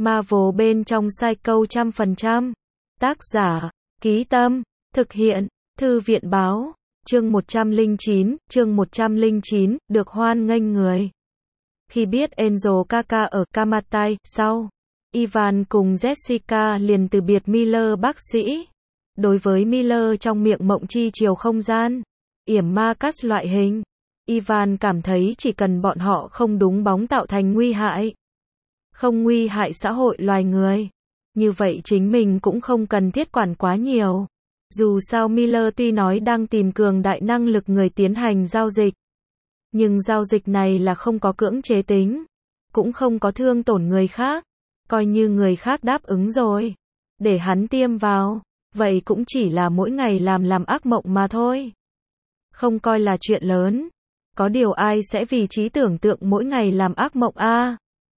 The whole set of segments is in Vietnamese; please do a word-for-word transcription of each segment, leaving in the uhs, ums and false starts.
Marvel bên trong Psycho trăm phần trăm. Tác giả, Ký Tâm, thực hiện, Thư viện Báo, chương một trăm lẻ chín, chương một trăm lẻ chín, được hoan nghênh người. Khi biết Angel ca ca ở Kamatai, sau, Ivan cùng Jessica liền từ biệt Miller bác sĩ. Đối với Miller trong miệng mộng chi chiều không gian, yểm ma cắt loại hình, Ivan cảm thấy chỉ cần bọn họ không đúng bóng tạo thành nguy hại, không nguy hại xã hội loài người, như vậy chính mình cũng không cần thiết quản quá nhiều. Dù sao Miller tuy nói đang tìm cường đại năng lực người tiến hành giao dịch, nhưng giao dịch này là không có cưỡng chế tính, cũng không có thương tổn người khác, coi như người khác đáp ứng rồi, để hắn tiêm vào, vậy cũng chỉ là mỗi ngày làm làm ác mộng mà thôi. Không coi là chuyện lớn, có điều ai sẽ vì trí tưởng tượng mỗi ngày làm ác mộng a? À?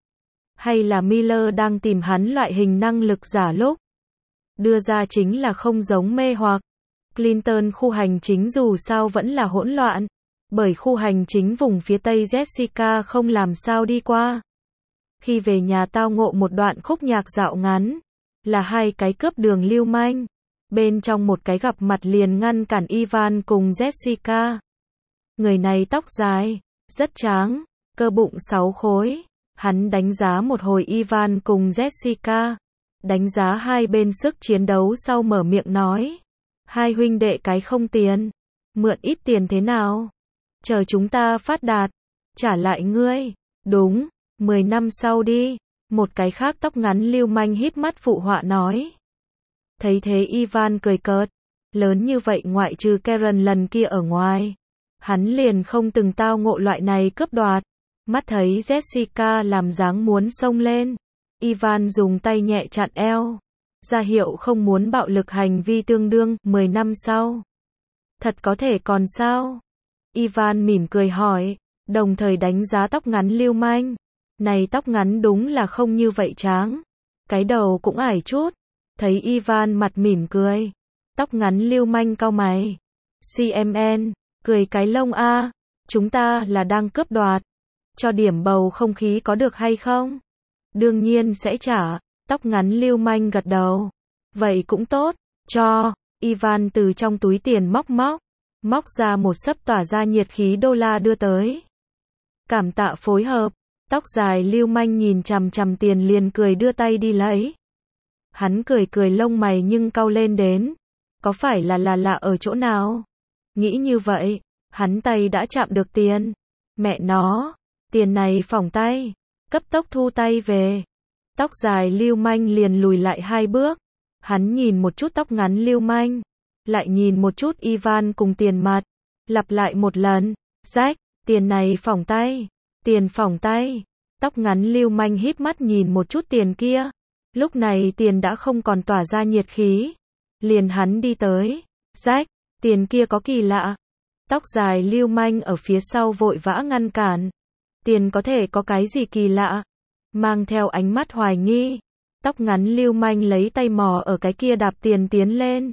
Hay là Miller đang tìm hắn loại hình năng lực giả lúc đưa ra chính là không giống mê hoặc. Clinton khu hành chính dù sao vẫn là hỗn loạn, bởi khu hành chính vùng phía Tây Jessica không làm sao đi qua. Khi về nhà tao ngộ một đoạn khúc nhạc dạo ngắn, là hai cái cướp đường lưu manh, bên trong một cái gặp mặt liền ngăn cản Ivan cùng Jessica. Người này tóc dài, rất tráng, cơ bụng sáu khối, hắn đánh giá một hồi Ivan cùng Jessica, đánh giá hai bên sức chiến đấu sau mở miệng nói, hai huynh đệ cái không tiền, mượn ít tiền thế nào? Chờ chúng ta phát đạt, trả lại ngươi. Đúng, mười năm sau đi. Một cái khác tóc ngắn lưu manh híp mắt phụ họa nói. Thấy thế Ivan cười cợt, lớn như vậy ngoại trừ Karen lần kia ở ngoài, hắn liền không từng tao ngộ loại này cướp đoạt. Mắt thấy Jessica làm dáng muốn xông lên, Ivan dùng tay nhẹ chặn eo, ra hiệu không muốn bạo lực hành vi tương đương. Mười năm sau, thật có thể còn sao? Ivan mỉm cười hỏi, đồng thời đánh giá tóc ngắn lưu manh. Này tóc ngắn đúng là không như vậy tráng, cái đầu cũng ải chút. Thấy Ivan mặt mỉm cười, tóc ngắn lưu manh cau mày. xê em en, cười cái lông a, chúng ta là đang cướp đoạt, cho điểm bầu không khí có được hay không? Đương nhiên sẽ trả. Tóc ngắn lưu manh gật đầu. Vậy cũng tốt, cho. Ivan từ trong túi tiền móc móc, móc ra một xấp tỏa ra nhiệt khí đô la đưa tới. Cảm tạ phối hợp. Tóc dài lưu manh nhìn chằm chằm tiền liền cười đưa tay đi lấy. Hắn cười cười lông mày nhưng cau lên đến. Có phải là là lạ ở chỗ nào? Nghĩ như vậy, hắn tay đã chạm được tiền. Mẹ nó, tiền này phỏng tay. Cấp tốc thu tay về. Tóc dài lưu manh liền lùi lại hai bước. Hắn nhìn một chút tóc ngắn lưu manh, lại nhìn một chút Ivan cùng tiền mặt, lặp lại một lần. Rách, tiền này phỏng tay. Tiền phỏng tay. Tóc ngắn lưu manh híp mắt nhìn một chút tiền kia. Lúc này tiền đã không còn tỏa ra nhiệt khí. Liền hắn đi tới. Rách, tiền kia có kỳ lạ. Tóc dài lưu manh ở phía sau vội vã ngăn cản. Tiền có thể có cái gì kỳ lạ? Mang theo ánh mắt hoài nghi. Tóc ngắn lưu manh lấy tay mò ở cái kia đạp tiền tiến lên.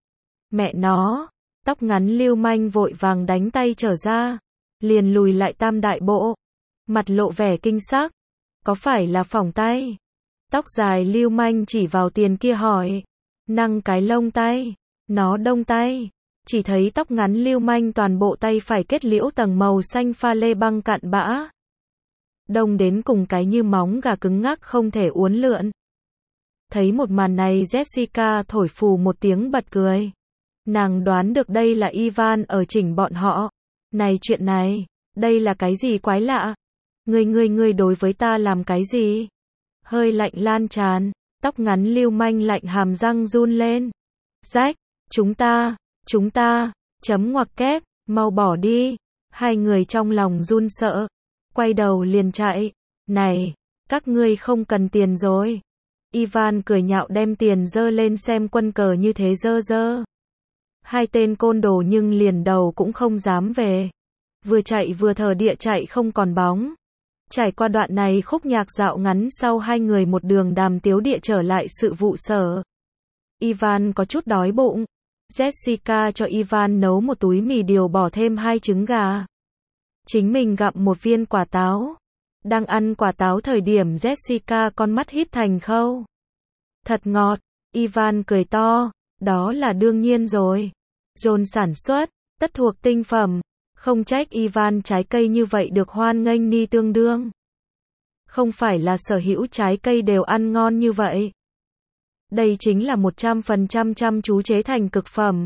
Mẹ nó. Tóc ngắn lưu manh vội vàng đánh tay trở ra. Liền lùi lại tam đại bộ. Mặt lộ vẻ kinh sắc. Có phải là phỏng tay? Tóc dài lưu manh chỉ vào tiền kia hỏi. Năng cái lông tay. Nó đông tay. Chỉ thấy tóc ngắn lưu manh toàn bộ tay phải kết liễu tầng màu xanh pha lê băng cạn bã. Đông đến cùng cái như móng gà cứng ngắc không thể uốn lượn. Thấy một màn này Jessica thổi phù một tiếng bật cười. Nàng đoán được đây là Ivan ở chỉnh bọn họ. Này chuyện này, đây là cái gì quái lạ? Ngươi ngươi ngươi đối với ta làm cái gì? Hơi lạnh lan tràn, tóc ngắn lưu manh lạnh hàm răng run lên. Rách, chúng ta, chúng ta, chấm ngoặc kép, mau bỏ đi. Hai người trong lòng run sợ, quay đầu liền chạy. Này, các ngươi không cần tiền rồi. Ivan cười nhạo đem tiền dơ lên xem quân cờ như thế dơ dơ. Hai tên côn đồ nhưng liền đầu cũng không dám về. Vừa chạy vừa thở địa chạy không còn bóng. Trải qua đoạn này khúc nhạc dạo ngắn sau hai người một đường đàm tiếu địa trở lại sự vụ sở. Ivan có chút đói bụng. Jessica cho Ivan nấu một túi mì điều bỏ thêm hai trứng gà. Chính mình gặm một viên quả táo. Đang ăn quả táo thời điểm Jessica con mắt híp thành khâu. Thật ngọt, Ivan cười to, đó là đương nhiên rồi. John sản xuất, tất thuộc tinh phẩm, không trách Ivan trái cây như vậy được hoan nghênh ni tương đương. Không phải là sở hữu trái cây đều ăn ngon như vậy. Đây chính là một trăm phần trăm chăm chú chế thành cực phẩm.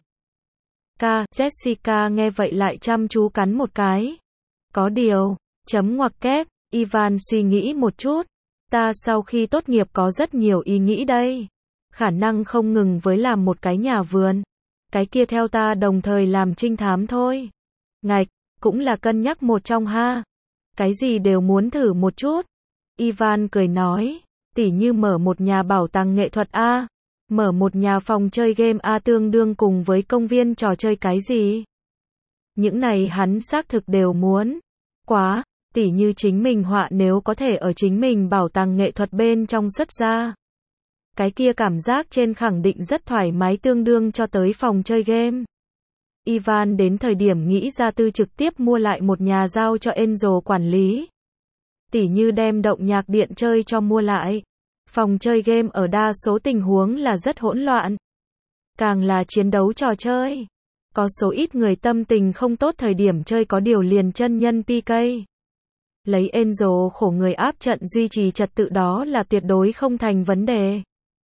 Ca, Jessica nghe vậy lại chăm chú cắn một cái. Có điều, chấm ngoặc kép, Ivan suy nghĩ một chút. Ta sau khi tốt nghiệp có rất nhiều ý nghĩ đây. Khả năng không ngừng với làm một cái nhà vườn. Cái kia theo ta đồng thời làm trinh thám thôi. Ngạch, cũng là cân nhắc một trong ha. Cái gì đều muốn thử một chút. Ivan cười nói, tỉ như mở một nhà bảo tàng nghệ thuật A, mở một nhà phòng chơi game A tương đương cùng với công viên trò chơi cái gì. Những này hắn xác thực đều muốn. Quá, tỉ như chính mình họa nếu có thể ở chính mình bảo tàng nghệ thuật bên trong xuất ra. Cái kia cảm giác trên khẳng định rất thoải mái tương đương cho tới phòng chơi game. Ivan đến thời điểm nghĩ ra tư trực tiếp mua lại một nhà giao cho Angel quản lý. Tỉ như đem động nhạc điện chơi cho mua lại. Phòng chơi game ở đa số tình huống là rất hỗn loạn. Càng là chiến đấu trò chơi. Có số ít người tâm tình không tốt thời điểm chơi có điều liền chân nhân pê ca. Lấy Angel khổ người áp trận duy trì trật tự đó là tuyệt đối không thành vấn đề.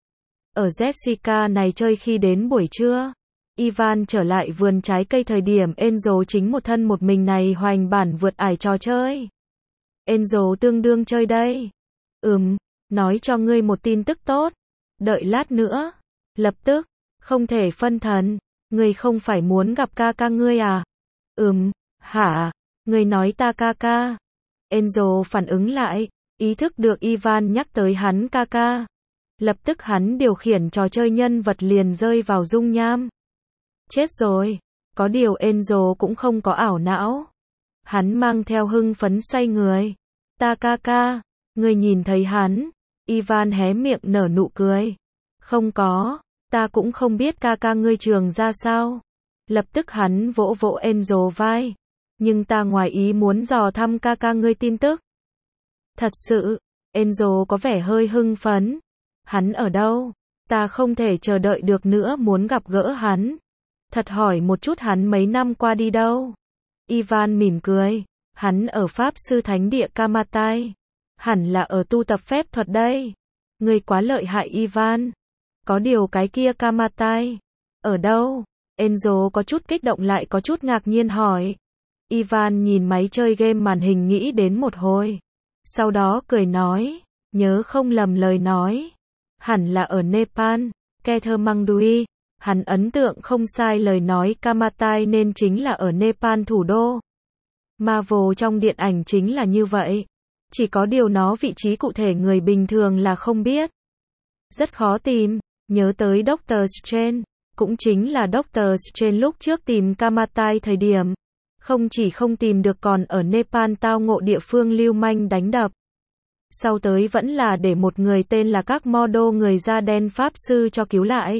Ở Jessica này chơi khi đến buổi trưa, Ivan trở lại vườn trái cây thời điểm Angel chính một thân một mình này hoành bản vượt ải trò chơi. Angel tương đương chơi đây. Ừm, nói cho ngươi một tin tức tốt. Đợi lát nữa. Lập tức, không thể phân thần. Ngươi không phải muốn gặp ca ca ngươi à? Ừm, hả? Ngươi nói ta ca ca. Angel phản ứng lại, ý thức được Ivan nhắc tới hắn ca ca. Lập tức hắn điều khiển trò chơi nhân vật liền rơi vào dung nham. Chết rồi. Có điều Angel cũng không có ảo não. Hắn mang theo hưng phấn xoay người. Ta ca ca. Ngươi nhìn thấy hắn. Ivan hé miệng nở nụ cười. Không có. Ta cũng không biết ca ca ngươi trường ra sao. Lập tức hắn vỗ vỗ Angel vai. Nhưng ta ngoài ý muốn dò thăm ca ca ngươi tin tức. Thật sự. Angel có vẻ hơi hưng phấn. Hắn ở đâu? Ta không thể chờ đợi được nữa muốn gặp gỡ hắn. Thật hỏi một chút hắn mấy năm qua đi đâu? Ivan mỉm cười. Hắn ở Pháp Sư Thánh Địa Kamatai. Hẳn là ở tu tập phép thuật đây. Ngươi quá lợi hại Ivan. Có điều cái kia Kamatai. Ở đâu? Angel có chút kích động lại có chút ngạc nhiên hỏi. Ivan nhìn máy chơi game màn hình nghĩ đến một hồi. Sau đó cười nói. Nhớ không lầm lời nói. Hẳn là ở Nepal. Kathmandu. Hắn ấn tượng không sai lời nói Kamatai nên chính là ở Nepal thủ đô. Marvel trong điện ảnh chính là như vậy. Chỉ có điều nó vị trí cụ thể người bình thường là không biết. Rất khó tìm. Nhớ tới Doctor Strange. Cũng chính là Doctor Strange lúc trước tìm Kamatai thời điểm. Không chỉ không tìm được còn ở Nepal tao ngộ địa phương lưu manh đánh đập. Sau tới vẫn là để một người tên là các model người da đen Pháp Sư cho cứu lại.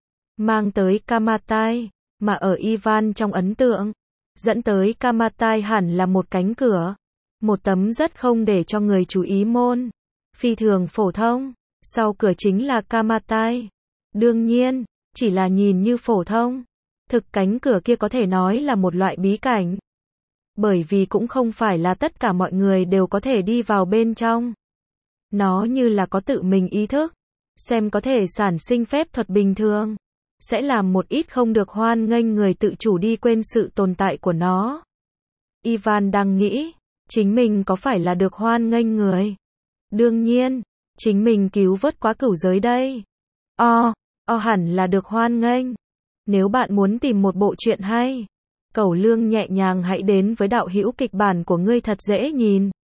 Mang tới Kamatai. Mà ở Ivan trong ấn tượng. Dẫn tới Kamatai hẳn là một cánh cửa. Một tấm rất không để cho người chú ý môn. Phi thường phổ thông. Sau cửa chính là Kamatai. Đương nhiên, chỉ là nhìn như phổ thông. Thực cánh cửa kia có thể nói là một loại bí cảnh. Bởi vì cũng không phải là tất cả mọi người đều có thể đi vào bên trong. Nó như là có tự mình ý thức. Xem có thể sản sinh phép thuật bình thường. Sẽ làm một ít không được hoan nghênh người tự chủ đi quên sự tồn tại của nó. Ivan đang nghĩ. Chính mình có phải là được hoan nghênh người? Đương nhiên. Chính mình cứu vớt quá cửu giới đây. O. O hẳn là được hoan nghênh. Nếu bạn muốn tìm một bộ truyện hay. Cẩu lương nhẹ nhàng hãy đến với đạo hữu kịch bản của ngươi thật dễ nhìn.